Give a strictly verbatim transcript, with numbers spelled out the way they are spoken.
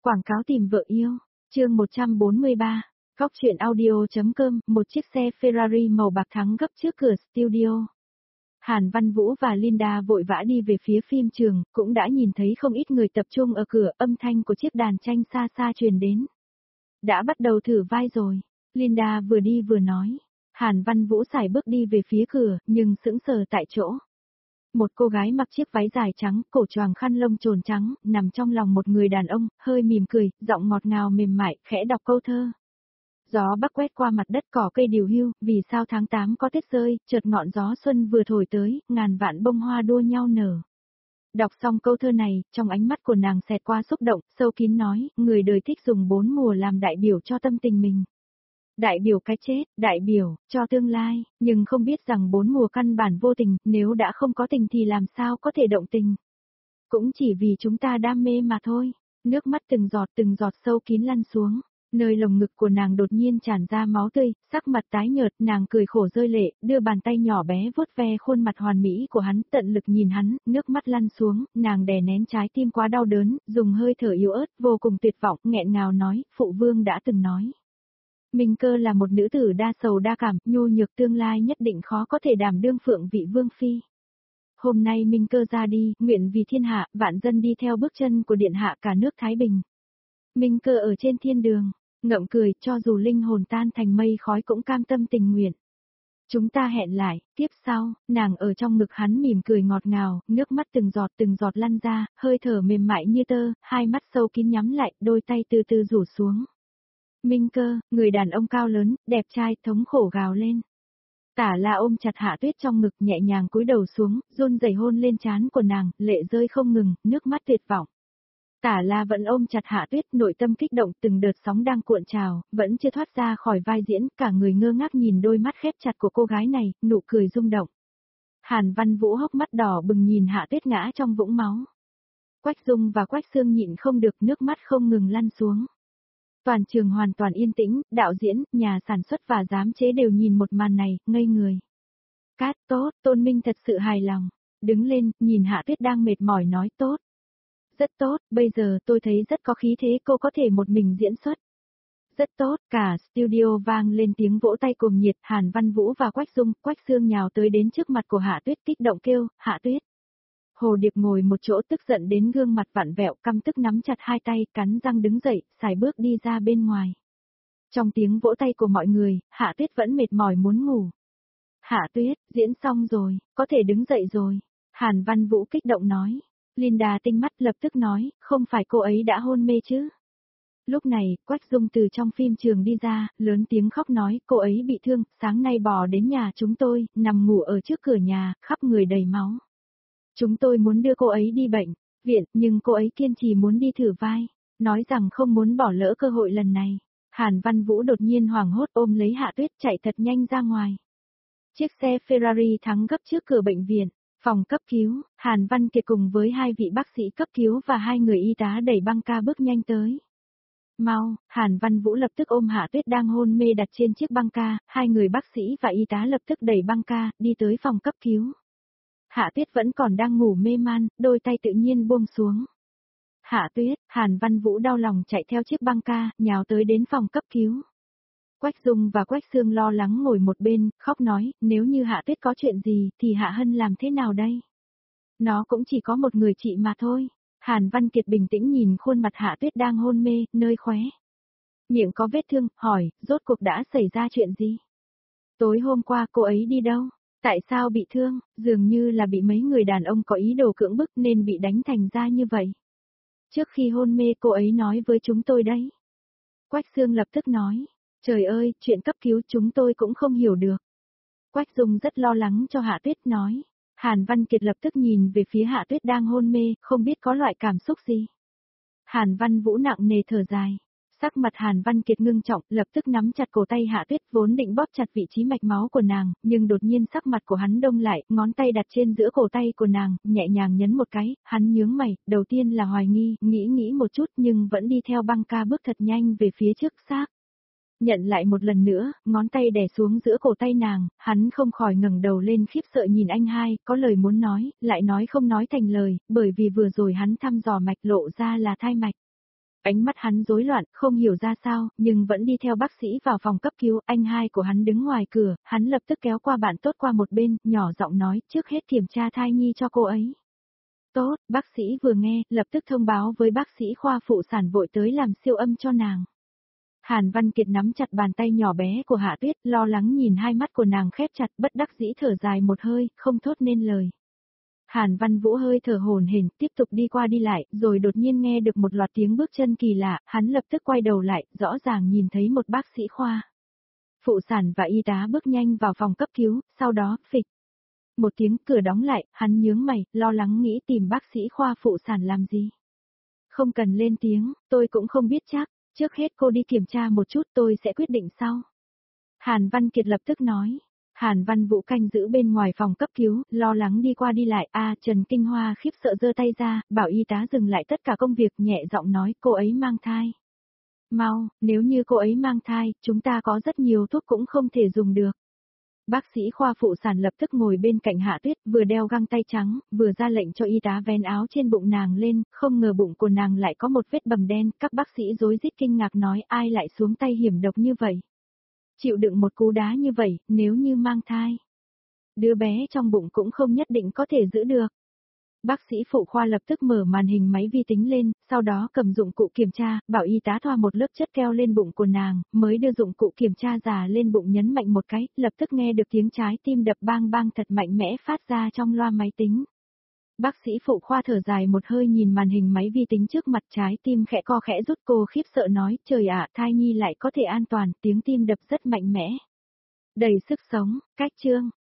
Quảng cáo tìm vợ yêu, chương một trăm bốn mươi ba, Cóc truyện audio.com, một chiếc xe Ferrari màu bạc thắng gấp trước cửa studio. Hàn Văn Vũ và Linda vội vã đi về phía phim trường, cũng đã nhìn thấy không ít người tập trung ở cửa, âm thanh của chiếc đàn tranh xa xa truyền đến. Đã bắt đầu thử vai rồi, Linda vừa đi vừa nói. Hàn Văn Vũ sải bước đi về phía cửa, nhưng sững sờ tại chỗ. Một cô gái mặc chiếc váy dài trắng, cổ choàng khăn lông trồn trắng, nằm trong lòng một người đàn ông, hơi mỉm cười, giọng ngọt ngào mềm mại, khẽ đọc câu thơ. Gió bắc quét qua mặt đất cỏ cây điều hưu, vì sao tháng tám có tuyết rơi, chợt ngọn gió xuân vừa thổi tới, ngàn vạn bông hoa đua nhau nở. Đọc xong câu thơ này, trong ánh mắt của nàng xẹt qua xúc động, sâu kín nói, người đời thích dùng bốn mùa làm đại biểu cho tâm tình mình. Đại biểu cái chết, đại biểu, cho tương lai, nhưng không biết rằng bốn mùa căn bản vô tình, nếu đã không có tình thì làm sao có thể động tình. Cũng chỉ vì chúng ta đam mê mà thôi, nước mắt từng giọt từng giọt sâu kín lăn xuống, nơi lồng ngực của nàng đột nhiên tràn ra máu tươi, sắc mặt tái nhợt, nàng cười khổ rơi lệ, đưa bàn tay nhỏ bé vuốt ve khuôn mặt hoàn mỹ của hắn, tận lực nhìn hắn, nước mắt lăn xuống, nàng đè nén trái tim quá đau đớn, dùng hơi thở yếu ớt, vô cùng tuyệt vọng, nghẹn ngào nói, phụ vương đã từng nói. Minh Cơ là một nữ tử đa sầu đa cảm, nhu nhược tương lai nhất định khó có thể đảm đương phượng vị vương phi. Hôm nay Minh Cơ ra đi, nguyện vì thiên hạ, vạn dân đi theo bước chân của điện hạ cả nước Thái Bình. Minh Cơ ở trên thiên đường, ngậm cười, cho dù linh hồn tan thành mây khói cũng cam tâm tình nguyện. Chúng ta hẹn lại, tiếp sau, nàng ở trong ngực hắn mỉm cười ngọt ngào, nước mắt từng giọt từng giọt lăn ra, hơi thở mềm mại như tơ, hai mắt sâu kín nhắm lại, đôi tay từ từ rủ xuống. Minh Cơ, người đàn ông cao lớn, đẹp trai, thống khổ gào lên. Tả La ôm chặt Hạ Tuyết trong ngực, nhẹ nhàng cúi đầu xuống, run rẩy hôn lên trán của nàng, lệ rơi không ngừng, nước mắt tuyệt vọng. Tả La vẫn ôm chặt Hạ Tuyết, nội tâm kích động, từng đợt sóng đang cuộn trào, vẫn chưa thoát ra khỏi vai diễn, cả người ngơ ngác nhìn đôi mắt khép chặt của cô gái này, nụ cười rung động. Hàn Văn Vũ hốc mắt đỏ bừng nhìn Hạ Tuyết ngã trong vũng máu. Quách Dung và Quách Sương nhịn không được, nước mắt không ngừng lăn xuống. Toàn trường hoàn toàn yên tĩnh, đạo diễn, nhà sản xuất và giám chế đều nhìn một màn này, ngây người. Cát, tốt, Tôn Minh thật sự hài lòng. Đứng lên, nhìn Hạ Tuyết đang mệt mỏi nói tốt. Rất tốt, bây giờ tôi thấy rất có khí thế, cô có thể một mình diễn xuất. Rất tốt, cả studio vang lên tiếng vỗ tay cuồng nhiệt, Hàn Văn Vũ và Quách Dung, Quách Sương nhào tới đến trước mặt của Hạ Tuyết kích động kêu, Hạ Tuyết. Hồ Điệp ngồi một chỗ tức giận đến gương mặt vặn vẹo, căm tức nắm chặt hai tay, cắn răng đứng dậy, xài bước đi ra bên ngoài. Trong tiếng vỗ tay của mọi người, Hạ Tuyết vẫn mệt mỏi muốn ngủ. Hạ Tuyết, diễn xong rồi, có thể đứng dậy rồi. Hàn Văn Vũ kích động nói. Linda tinh mắt lập tức nói, không phải cô ấy đã hôn mê chứ. Lúc này, Quách Dung từ trong phim trường đi ra, lớn tiếng khóc nói, cô ấy bị thương, sáng nay bò đến nhà chúng tôi, nằm ngủ ở trước cửa nhà, khắp người đầy máu. Chúng tôi muốn đưa cô ấy đi bệnh viện, nhưng cô ấy kiên trì muốn đi thử vai, nói rằng không muốn bỏ lỡ cơ hội lần này. Hàn Văn Vũ đột nhiên hoảng hốt ôm lấy Hạ Tuyết chạy thật nhanh ra ngoài. Chiếc xe Ferrari thắng gấp trước cửa bệnh viện, phòng cấp cứu, Hàn Văn Kiệt cùng với hai vị bác sĩ cấp cứu và hai người y tá đẩy băng ca bước nhanh tới. Mau, Hàn Văn Vũ lập tức ôm Hạ Tuyết đang hôn mê đặt trên chiếc băng ca, hai người bác sĩ và y tá lập tức đẩy băng ca, đi tới phòng cấp cứu. Hạ Tuyết vẫn còn đang ngủ mê man, đôi tay tự nhiên buông xuống. Hạ Tuyết, Hàn Văn Vũ đau lòng chạy theo chiếc băng ca, nhào tới đến phòng cấp cứu. Quách Dung và Quách Sương lo lắng ngồi một bên, khóc nói, nếu như Hạ Tuyết có chuyện gì, thì Hạ Hân làm thế nào đây? Nó cũng chỉ có một người chị mà thôi. Hàn Văn Kiệt bình tĩnh nhìn khuôn mặt Hạ Tuyết đang hôn mê, nơi khóe miệng có vết thương, hỏi, rốt cuộc đã xảy ra chuyện gì? Tối hôm qua cô ấy đi đâu? Tại sao bị thương, dường như là bị mấy người đàn ông có ý đồ cưỡng bức nên bị đánh thành ra như vậy. Trước khi hôn mê cô ấy nói với chúng tôi đấy. Quách Sương lập tức nói, trời ơi, chuyện cấp cứu chúng tôi cũng không hiểu được. Quách Dung rất lo lắng cho Hạ Tuyết nói. Hàn Văn Kiệt lập tức nhìn về phía Hạ Tuyết đang hôn mê, không biết có loại cảm xúc gì. Hàn Văn Vũ nặng nề thở dài. Sắc mặt Hàn Văn Kiệt ngưng trọng, lập tức nắm chặt cổ tay Hạ Tuyết, vốn định bóp chặt vị trí mạch máu của nàng, nhưng đột nhiên sắc mặt của hắn đông lại, ngón tay đặt trên giữa cổ tay của nàng, nhẹ nhàng nhấn một cái, hắn nhướng mày, đầu tiên là hoài nghi, nghĩ nghĩ một chút nhưng vẫn đi theo băng ca bước thật nhanh về phía trước xác. Nhận lại một lần nữa, ngón tay đè xuống giữa cổ tay nàng, hắn không khỏi ngẩng đầu lên khiếp sợ nhìn anh hai, có lời muốn nói, lại nói không nói thành lời, bởi vì vừa rồi hắn thăm dò mạch lộ ra là thai mạch. Ánh mắt hắn rối loạn, không hiểu ra sao, nhưng vẫn đi theo bác sĩ vào phòng cấp cứu, anh hai của hắn đứng ngoài cửa, hắn lập tức kéo qua bạn tốt qua một bên, nhỏ giọng nói, trước hết kiểm tra thai nhi cho cô ấy. Tốt, bác sĩ vừa nghe, lập tức thông báo với bác sĩ khoa phụ sản vội tới làm siêu âm cho nàng. Hàn Văn Kiệt nắm chặt bàn tay nhỏ bé của Hạ Tuyết, lo lắng nhìn hai mắt của nàng khép chặt, bất đắc dĩ thở dài một hơi, không thốt nên lời. Hàn Văn Vũ hơi thở hổn hển, tiếp tục đi qua đi lại, rồi đột nhiên nghe được một loạt tiếng bước chân kỳ lạ, hắn lập tức quay đầu lại, rõ ràng nhìn thấy một bác sĩ khoa phụ sản và y tá bước nhanh vào phòng cấp cứu, sau đó, phịch. Một tiếng cửa đóng lại, hắn nhướng mày, lo lắng nghĩ tìm bác sĩ khoa phụ sản làm gì. Không cần lên tiếng, tôi cũng không biết chắc, trước hết cô đi kiểm tra một chút tôi sẽ quyết định sau. Hàn Văn Kiệt lập tức nói. Hàn Văn Vũ canh giữ bên ngoài phòng cấp cứu, lo lắng đi qua đi lại, a Trần Kinh Hoa khiếp sợ giơ tay ra, bảo y tá dừng lại tất cả công việc, nhẹ giọng nói cô ấy mang thai. Mau, nếu như cô ấy mang thai, chúng ta có rất nhiều thuốc cũng không thể dùng được. Bác sĩ khoa phụ sản lập tức ngồi bên cạnh Hạ Tuyết, vừa đeo găng tay trắng, vừa ra lệnh cho y tá vén áo trên bụng nàng lên, không ngờ bụng của nàng lại có một vết bầm đen, các bác sĩ rối rít kinh ngạc nói ai lại xuống tay hiểm độc như vậy. Chịu đựng một cú đá như vậy, nếu như mang thai, đứa bé trong bụng cũng không nhất định có thể giữ được. Bác sĩ phụ khoa lập tức mở màn hình máy vi tính lên, sau đó cầm dụng cụ kiểm tra, bảo y tá thoa một lớp chất keo lên bụng của nàng, mới đưa dụng cụ kiểm tra già lên bụng nhấn mạnh một cái, lập tức nghe được tiếng trái tim đập bang bang thật mạnh mẽ phát ra trong loa máy tính. Bác sĩ phụ khoa thở dài một hơi nhìn màn hình máy vi tính trước mặt, trái tim khẽ co khẽ rút, cô khiếp sợ nói, trời ạ, thai nhi lại có thể an toàn, tiếng tim đập rất mạnh mẽ. Đầy sức sống, cách chương.